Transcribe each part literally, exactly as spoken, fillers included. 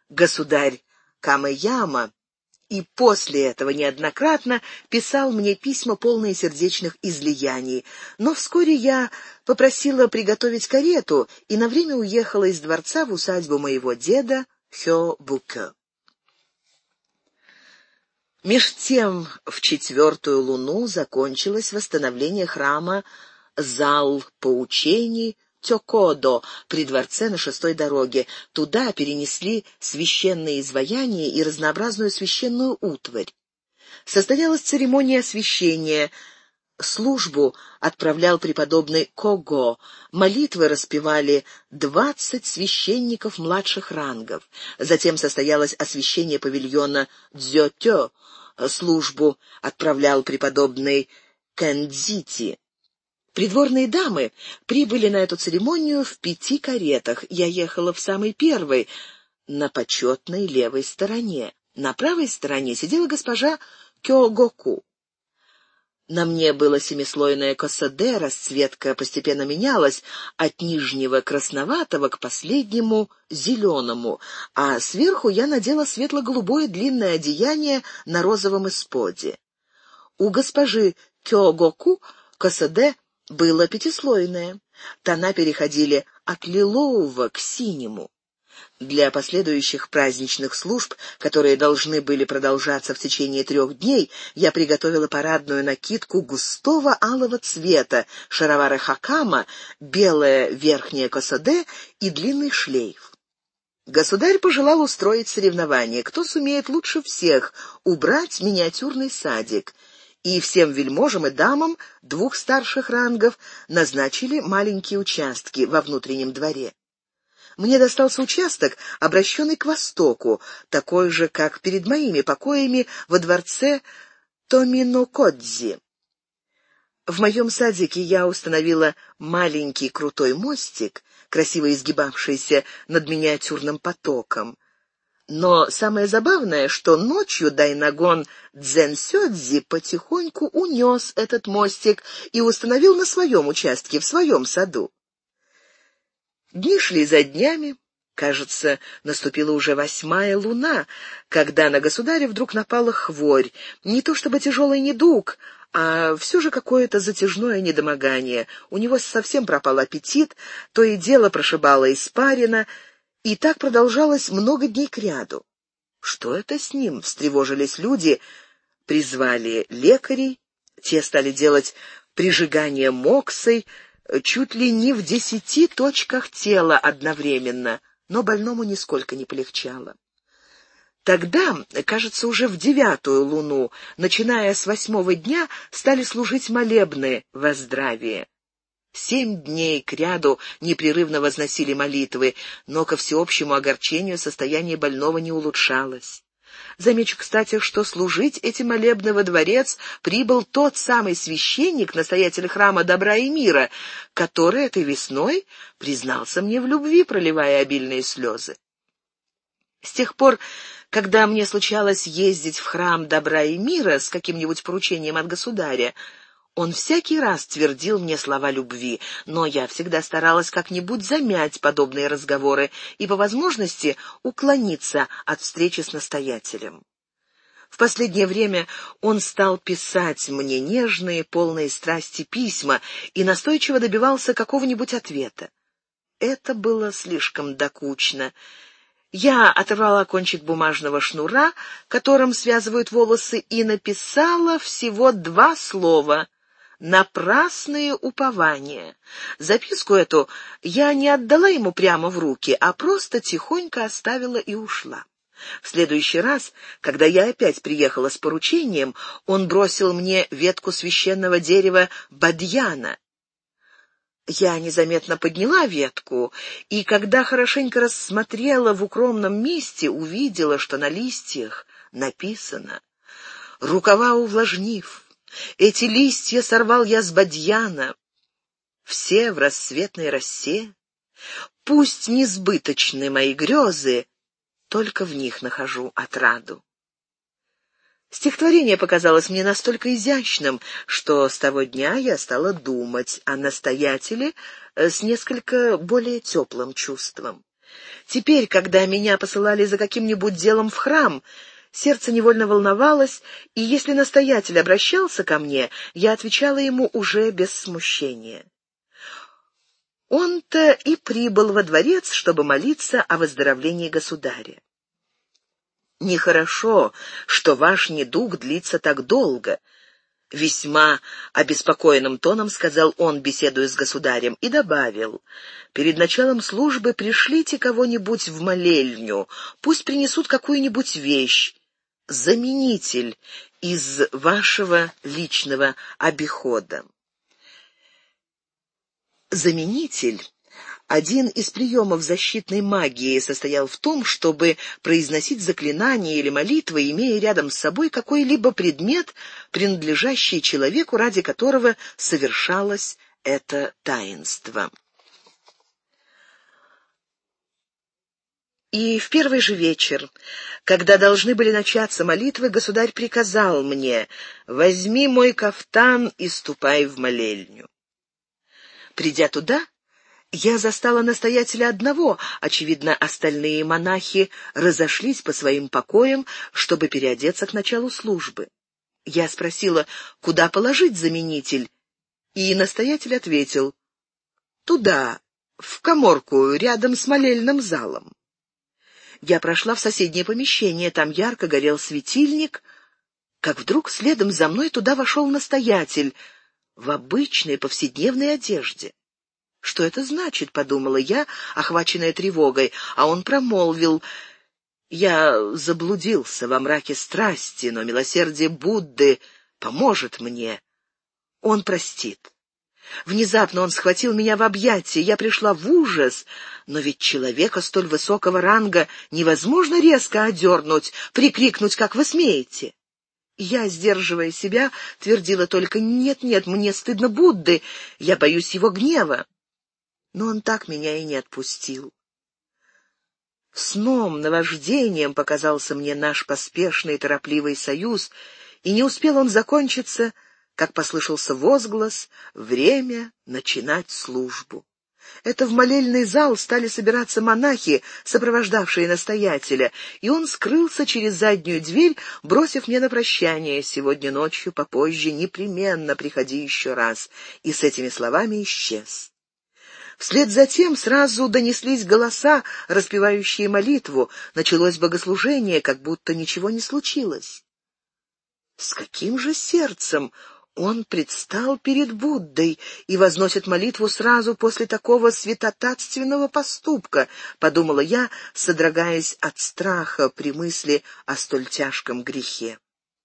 Государь Камэяма и после этого неоднократно писал мне письма, полные сердечных излияний. Но вскоре я попросила приготовить карету и на время уехала из дворца в усадьбу моего деда Хёбукё. Меж тем в четвертую луну закончилось восстановление храма зал поучений Тёкодо при дворце на шестой дороге. Туда перенесли священные изваяния и разнообразную священную утварь. Состоялась церемония освящения. Службу отправлял преподобный Кого. Молитвы распевали двадцать священников младших рангов. Затем состоялось освящение павильона Дзётё. Службу отправлял преподобный Кэндзити. Придворные дамы прибыли на эту церемонию в пяти каретах. Я ехала в самой первой, на почетной левой стороне. На правой стороне сидела госпожа Кёгоку. На мне было семислойное косэдэ, расцветка постепенно менялась от нижнего красноватого к последнему зеленому, а сверху я надела светло-голубое длинное одеяние на розовом исподе. У госпожи Кёгоку косэдэ было пятислойное. Тона переходили от лилового к синему. Для последующих праздничных служб, которые должны были продолжаться в течение трех дней, я приготовила парадную накидку густого алого цвета, шаровары хакама, белое верхнее косэдэ и длинный шлейф. Государь пожелал устроить соревнование, кто сумеет лучше всех убрать миниатюрный садик, и всем вельможам и дамам двух старших рангов назначили маленькие участки во внутреннем дворе. Мне достался участок, обращенный к востоку, такой же, как перед моими покоями во дворце Томинокодзи. В моем садике я установила маленький крутой мостик, красиво изгибавшийся над миниатюрным потоком. Но самое забавное, что ночью Дайнагон Дзенсёдзи потихоньку унес этот мостик и установил на своем участке, в своем саду. Дни шли за днями. Кажется, наступила уже восьмая луна, когда на государя вдруг напала хворь. Не то чтобы тяжелый недуг, а все же какое-то затяжное недомогание. У него совсем пропал аппетит, то и дело прошибало испарина, и так продолжалось много дней кряду. Что это с ним? Встревожились люди, призвали лекарей, те стали делать прижигание моксой, чуть ли не в десяти точках тела одновременно, но больному нисколько не полегчало. Тогда, кажется, уже в девятую луну, начиная с восьмого дня, стали служить молебны во здравие. Семь дней кряду непрерывно возносили молитвы, но ко всеобщему огорчению состояние больного не улучшалось. Замечу, кстати, что служить эти молебны во дворец прибыл тот самый священник, настоятель храма добра и мира, который этой весной признался мне в любви, проливая обильные слезы. С тех пор, когда мне случалось ездить в храм добра и мира с каким-нибудь поручением от государя, он всякий раз твердил мне слова любви, но я всегда старалась как-нибудь замять подобные разговоры и, по возможности, уклониться от встречи с настоятелем. В последнее время он стал писать мне нежные, полные страсти письма и настойчиво добивался какого-нибудь ответа. Это было слишком докучно. Я оторвала кончик бумажного шнура, которым связывают волосы, и написала всего два слова — «Напрасные упования». Записку эту я не отдала ему прямо в руки, а просто тихонько оставила и ушла. В следующий раз, когда я опять приехала с поручением, он бросил мне ветку священного дерева бадьяна. Я незаметно подняла ветку, и когда хорошенько рассмотрела в укромном месте, увидела, что на листьях написано: «Рукава увлажнив, эти листья сорвал я с бадьяна, все в рассветной росе. Пусть несбыточны мои грезы, только в них нахожу отраду». Стихотворение показалось мне настолько изящным, что с того дня я стала думать о настоятеле с несколько более теплым чувством. Теперь, когда меня посылали за каким-нибудь делом в храм, сердце невольно волновалось, и если настоятель обращался ко мне, я отвечала ему уже без смущения. Он-то и прибыл во дворец, чтобы молиться о выздоровлении государя. «Нехорошо, что ваш недуг длится так долго», — весьма обеспокоенным тоном сказал он, беседуя с государем, и добавил: «Перед началом службы пришлите кого-нибудь в молельню, пусть принесут какую-нибудь вещь, заменитель из вашего личного обихода». Заменитель, один из приемов защитной магии, состоял в том, чтобы произносить заклинания или молитвы, имея рядом с собой какой-либо предмет, принадлежащий человеку, ради которого совершалось это таинство. И в первый же вечер, когда должны были начаться молитвы, государь приказал мне: «Возьми мой кафтан и ступай в молельню». Придя туда, я застала настоятеля одного. Очевидно, остальные монахи разошлись по своим покоям, чтобы переодеться к началу службы. Я спросила, куда положить заменитель, и настоятель ответил: «Туда, в каморку, рядом с молельным залом». Я прошла в соседнее помещение, там ярко горел светильник, как вдруг следом за мной туда вошел настоятель в обычной повседневной одежде. «Что это значит?» — подумала я, охваченная тревогой, а он промолвил: «Я заблудился во мраке страсти, но милосердие Будды поможет мне. Он простит». Внезапно он схватил меня в объятия, я пришла в ужас, но ведь человека столь высокого ранга невозможно резко одернуть, прикрикнуть, как вы смеете. Я, сдерживая себя, твердила только: «Нет-нет, мне стыдно Будды, я боюсь его гнева». Но он так меня и не отпустил. Сном, наваждением показался мне наш поспешный и торопливый союз, и не успел он закончиться, как послышался возглас: «Время начинать службу». Это в молельный зал стали собираться монахи, сопровождавшие настоятеля, и он скрылся через заднюю дверь, бросив мне на прощание: «Сегодня ночью, попозже, непременно приходи еще раз», и с этими словами исчез. Вслед за тем сразу донеслись голоса, распевающие молитву, началось богослужение, как будто ничего не случилось. С каким же сердцем он предстал перед Буддой и возносит молитву сразу после такого святотатственного поступка, подумала я, содрогаясь от страха при мысли о столь тяжком грехе.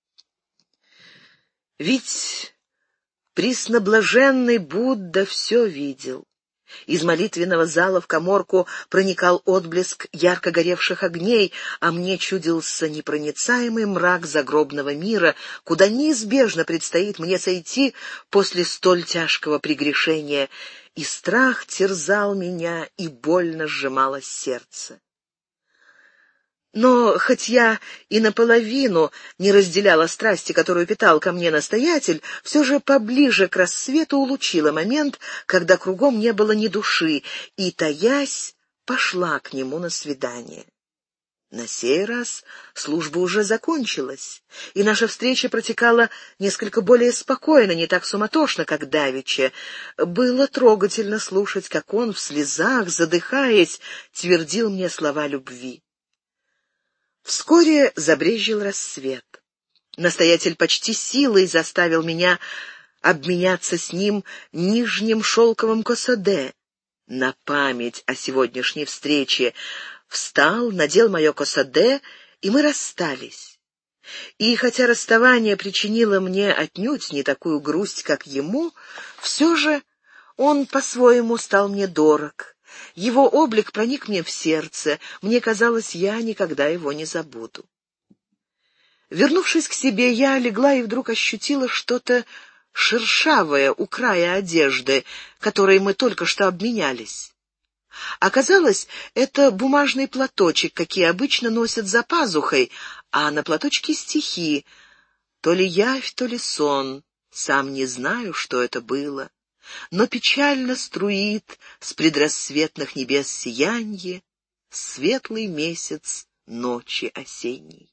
Ведь пресноблаженный Будда все видел. Из молитвенного зала в каморку проникал отблеск ярко горевших огней, а мне чудился непроницаемый мрак загробного мира, куда неизбежно предстоит мне сойти после столь тяжкого прегрешения, и страх терзал меня, и больно сжималось сердце. Но хоть я и наполовину не разделяла страсти, которую питал ко мне настоятель, все же поближе к рассвету улучила момент, когда кругом не было ни души, и, таясь, пошла к нему на свидание. На сей раз служба уже закончилась, и наша встреча протекала несколько более спокойно, не так суматошно, как давеча. Было трогательно слушать, как он в слезах, задыхаясь, твердил мне слова любви. Вскоре забрезжил рассвет. Настоятель почти силой заставил меня обменяться с ним нижним шелковым косоде. На память о сегодняшней встрече встал, надел мое косоде, и мы расстались. И хотя расставание причинило мне отнюдь не такую грусть, как ему, все же он по-своему стал мне дорог. Его облик проник мне в сердце, мне казалось, я никогда его не забуду. Вернувшись к себе, я легла и вдруг ощутила что-то шершавое у края одежды, которой мы только что обменялись. Оказалось, это бумажный платочек, какие обычно носят за пазухой, а на платочке стихи. То ли явь, то ли сон, сам не знаю, что это было. Но печально струит с предрассветных небес сиянье, светлый месяц ночи осенней.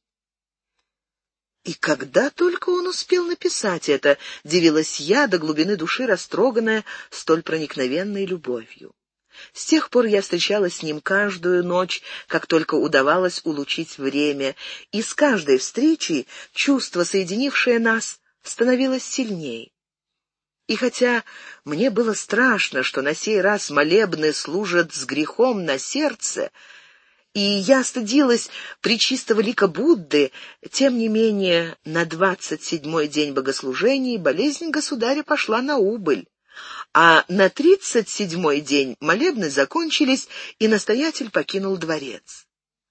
И когда только он успел написать это, дивилась я, до глубины души растроганная столь проникновенной любовью. С тех пор я встречалась с ним каждую ночь, как только удавалось улучшить время, и с каждой встречей чувство, соединившее нас, становилось сильней. И хотя мне было страшно, что на сей раз молебны служат с грехом на сердце, и я стыдилась пречистого лика Будды, тем не менее на двадцать седьмой день богослужений болезнь государя пошла на убыль, а на тридцать седьмой день молебны закончились, и настоятель покинул дворец.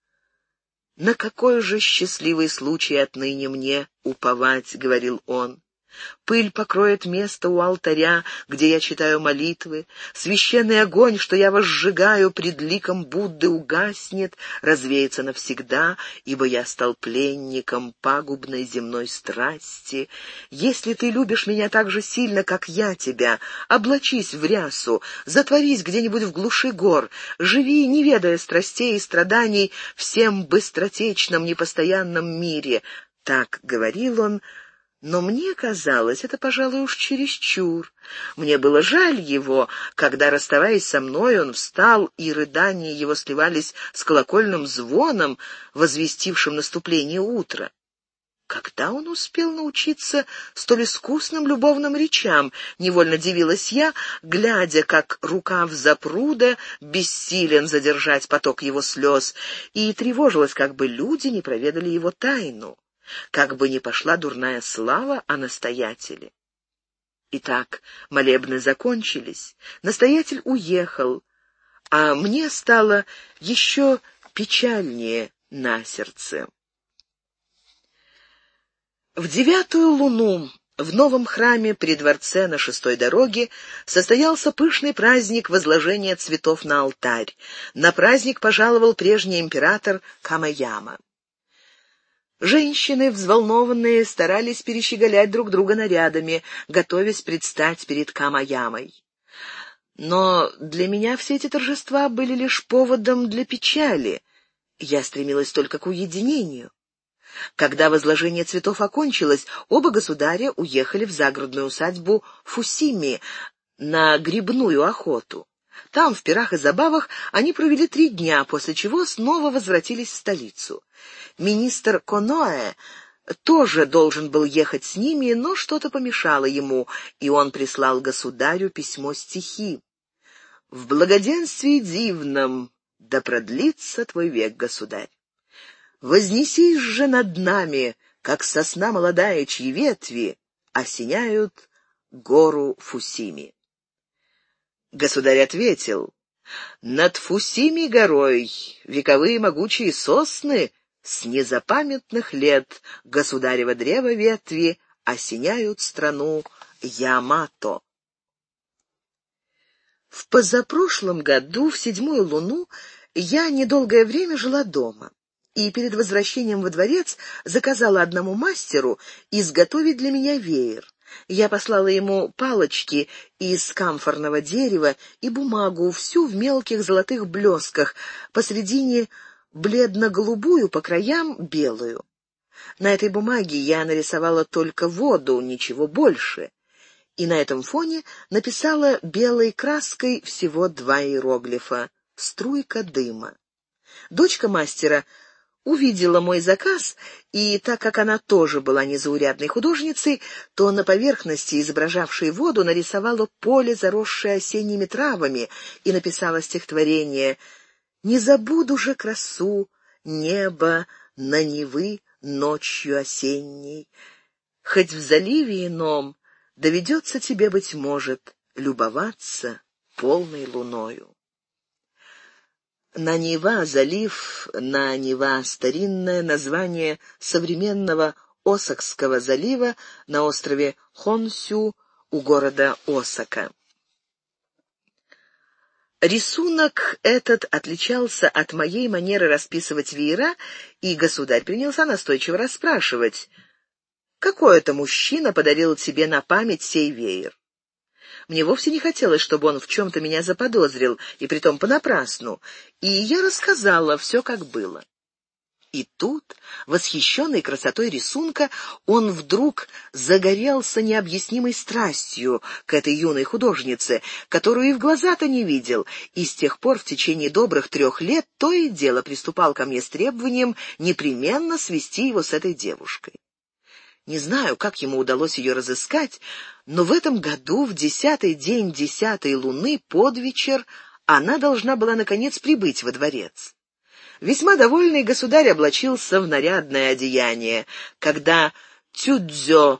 «На какой же счастливый случай отныне мне уповать?» — говорил он. «Пыль покроет место у алтаря, где я читаю молитвы. Священный огонь, что я возжигаю пред ликом Будды, угаснет, развеется навсегда, ибо я стал пленником пагубной земной страсти. Если ты любишь меня так же сильно, как я тебя, облачись в рясу, затворись где-нибудь в глуши гор, живи, не ведая страстей и страданий, всем быстротечном, непостоянном мире». Так говорил он, но мне казалось, это, пожалуй, уж чересчур. Мне было жаль его, когда, расставаясь со мной, он встал, и рыдания его сливались с колокольным звоном, возвестившим наступление утра. Когда он успел научиться столь искусным любовным речам, невольно дивилась я, глядя, как рукав запруда бессилен задержать поток его слез, и тревожилась, как бы люди не проведали его тайну, как бы ни пошла дурная слава о настоятеле. Итак, молебны закончились, настоятель уехал, а мне стало еще печальнее на сердце. В девятую луну в новом храме при дворце на шестой дороге состоялся пышный праздник возложения цветов на алтарь. На праздник пожаловал прежний император Камаяма. Женщины, взволнованные, старались перещеголять друг друга нарядами, готовясь предстать перед Камаямой. Но для меня все эти торжества были лишь поводом для печали. Я стремилась только к уединению. Когда возложение цветов окончилось, оба государя уехали в загородную усадьбу Фусими на грибную охоту. Там, в пирах и забавах, они провели три дня, после чего снова возвратились в столицу. Министр Коноэ тоже должен был ехать с ними, но что-то помешало ему, и он прислал государю письмо-стихи. «В благоденствии дивном да продлится твой век, государь. Вознесись же над нами, как сосна молодая, чьи ветви осеняют гору Фусими». Государь ответил: «Над Фусими горой вековые могучие сосны с незапамятных лет государево древо ветви осеняют страну Ямато». В позапрошлом году, в седьмую луну, я недолгое время жила дома, и перед возвращением во дворец заказала одному мастеру изготовить для меня веер. Я послала ему палочки из камфорного дерева и бумагу, всю в мелких золотых блесках, посредине бледно-голубую, по краям белую. На этой бумаге я нарисовала только воду, ничего больше, и на этом фоне написала белой краской всего два иероглифа — «Струйка дыма». Дочка мастера увидела мой заказ, и так как она тоже была незаурядной художницей, то на поверхности, изображавшей воду, нарисовала поле, заросшее осенними травами, и написала стихотворение: «Не забуду же красу неба на Невы ночью осенней. Хоть в заливе ином доведется тебе, быть может, любоваться полной луною». Наньва — залив, Наньва — старинное название современного Осакского залива на острове Хонсю у города Осака. Рисунок этот отличался от моей манеры расписывать веера, и государь принялся настойчиво расспрашивать: «Какой это мужчина подарил тебе на память сей веер?» Мне вовсе не хотелось, чтобы он в чем-то меня заподозрил, и притом понапрасну, и я рассказала все, как было. И тут, восхищенный красотой рисунка, он вдруг загорелся необъяснимой страстью к этой юной художнице, которую и в глаза-то не видел, и с тех пор в течение добрых трех лет то и дело приступал ко мне с требованием непременно свести его с этой девушкой. Не знаю, как ему удалось ее разыскать, но в этом году, в десятый день десятой луны, под вечер, она должна была, наконец, прибыть во дворец. Весьма довольный государь облачился в нарядное одеяние. Когда Тюдзё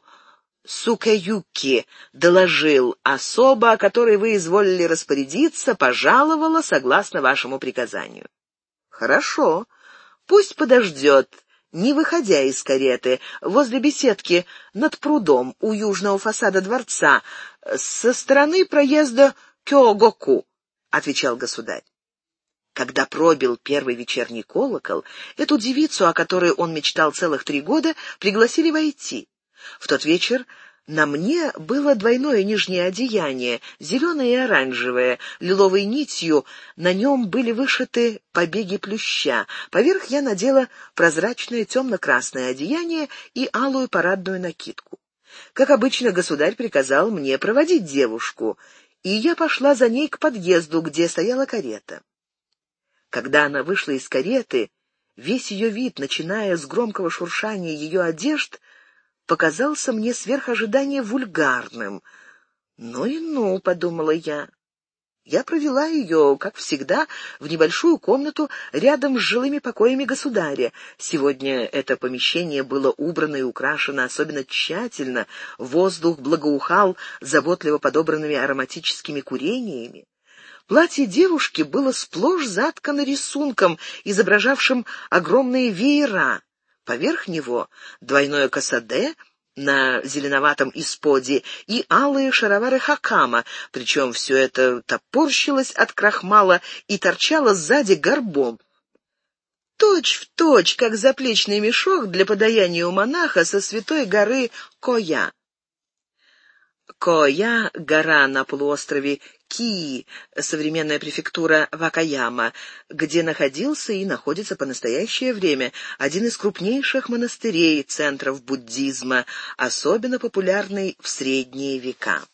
Сукэюки доложил: особа, о которой вы изволили распорядиться, пожаловала согласно вашему приказанию. Хорошо, пусть подождет, не выходя из кареты, возле беседки над прудом у южного фасада дворца, со стороны проезда Кёгоку, — отвечал государь. Когда пробил первый вечерний колокол, эту девицу, о которой он мечтал целых три года, пригласили войти. В тот вечер на мне было двойное нижнее одеяние, зеленое и оранжевое, лиловой нитью на нем были вышиты побеги плюща. Поверх я надела прозрачное темно-красное одеяние и алую парадную накидку. Как обычно, государь приказал мне проводить девушку, и я пошла за ней к подъезду, где стояла карета. Когда она вышла из кареты, весь ее вид, начиная с громкого шуршания ее одежд, показался мне сверх ожидания вульгарным. «Ну и ну», — подумала я. Я провела ее, как всегда, в небольшую комнату рядом с жилыми покоями государя. Сегодня это помещение было убрано и украшено особенно тщательно, воздух благоухал заботливо подобранными ароматическими курениями. Платье девушки было сплошь заткано рисунком, изображавшим огромные веера. Поверх него двойное косаде на зеленоватом исподе и алые шаровары хакама, причем все это топорщилось от крахмала и торчало сзади горбом. Точь в точь, как заплечный мешок для подаяния у монаха со святой горы Коя. Коя — гора на полуострове Кии, современная префектура Вакаяма, где находился и находится по настоящее время один из крупнейших монастырей, центров буддизма, особенно популярный в средние века.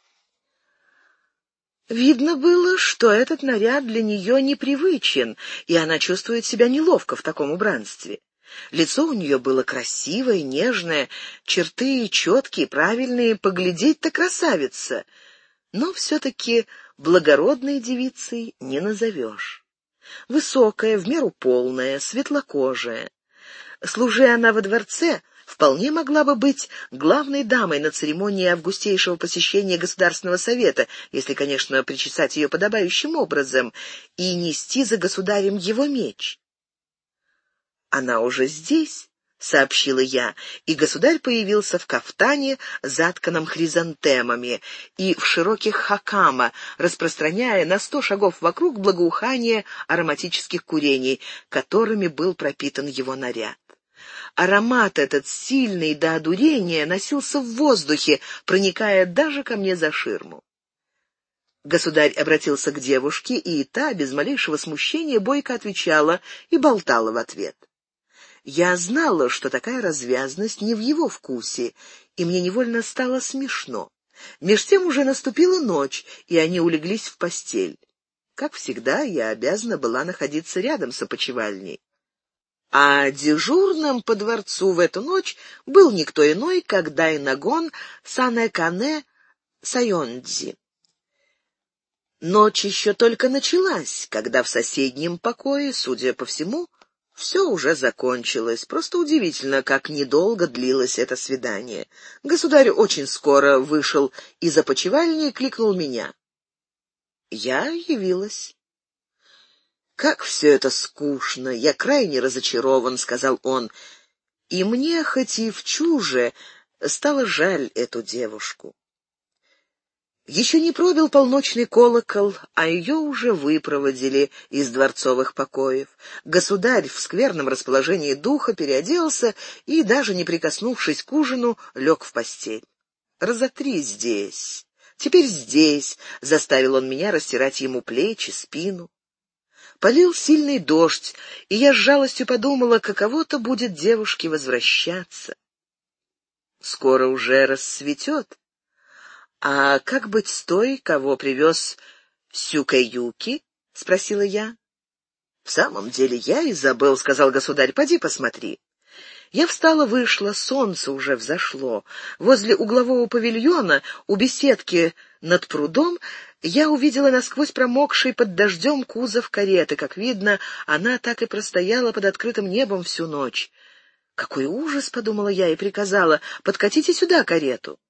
Видно было, что этот наряд для нее непривычен, и она чувствует себя неловко в таком убранстве. Лицо у нее было красивое, нежное, черты четкие, правильные, поглядеть-то красавица. Но все-таки благородной девицей не назовешь. Высокая, в меру полная, светлокожая. Служи она во дворце, вполне могла бы быть главной дамой на церемонии августейшего посещения Государственного совета, если, конечно, причесать ее подобающим образом, и нести за государем его меч. «Она уже здесь», — сообщила я, и государь появился в кафтане, затканном хризантемами, и в широких хакама, распространяя на сто шагов вокруг благоухание ароматических курений, которыми был пропитан его наряд. Аромат этот, сильный до одурения, носился в воздухе, проникая даже ко мне за ширму. Государь обратился к девушке, и та, без малейшего смущения, бойко отвечала и болтала в ответ. Я знала, что такая развязность не в его вкусе, и мне невольно стало смешно. Меж тем уже наступила ночь, и они улеглись в постель. Как всегда, я обязана была находиться рядом с опочивальней. А дежурным по дворцу в эту ночь был никто иной, как Дайнагон Санэкане Сайондзи. Ночь еще только началась, когда в соседнем покое, судя по всему, все уже закончилось. Просто удивительно, как недолго длилось это свидание. Государь очень скоро вышел из опочивальни и кликнул меня. Я явилась. «Как все это скучно! Я крайне разочарован», — сказал он. «И мне, хоть и в чуже, стало жаль эту девушку». Еще не пробил полночный колокол, а ее уже выпроводили из дворцовых покоев. Государь в скверном расположении духа переоделся и, даже не прикоснувшись к ужину, лег в постель. «Разотри здесь», Теперь здесь», — заставил он меня растирать ему плечи, спину. Полил сильный дождь, и я с жалостью подумала, каково-то будет девушке возвращаться. Скоро уже рассветет. «А как быть с той, кого привез Сюкаюки?» — спросила я. «В самом деле я и забыл», — сказал государь, — «поди посмотри». Я встала, вышла, солнце уже взошло. Возле углового павильона, у беседки над прудом, я увидела насквозь промокший под дождем кузов кареты. Как видно, она так и простояла под открытым небом всю ночь. «Какой ужас!» — подумала я и приказала: «Подкатите сюда карету».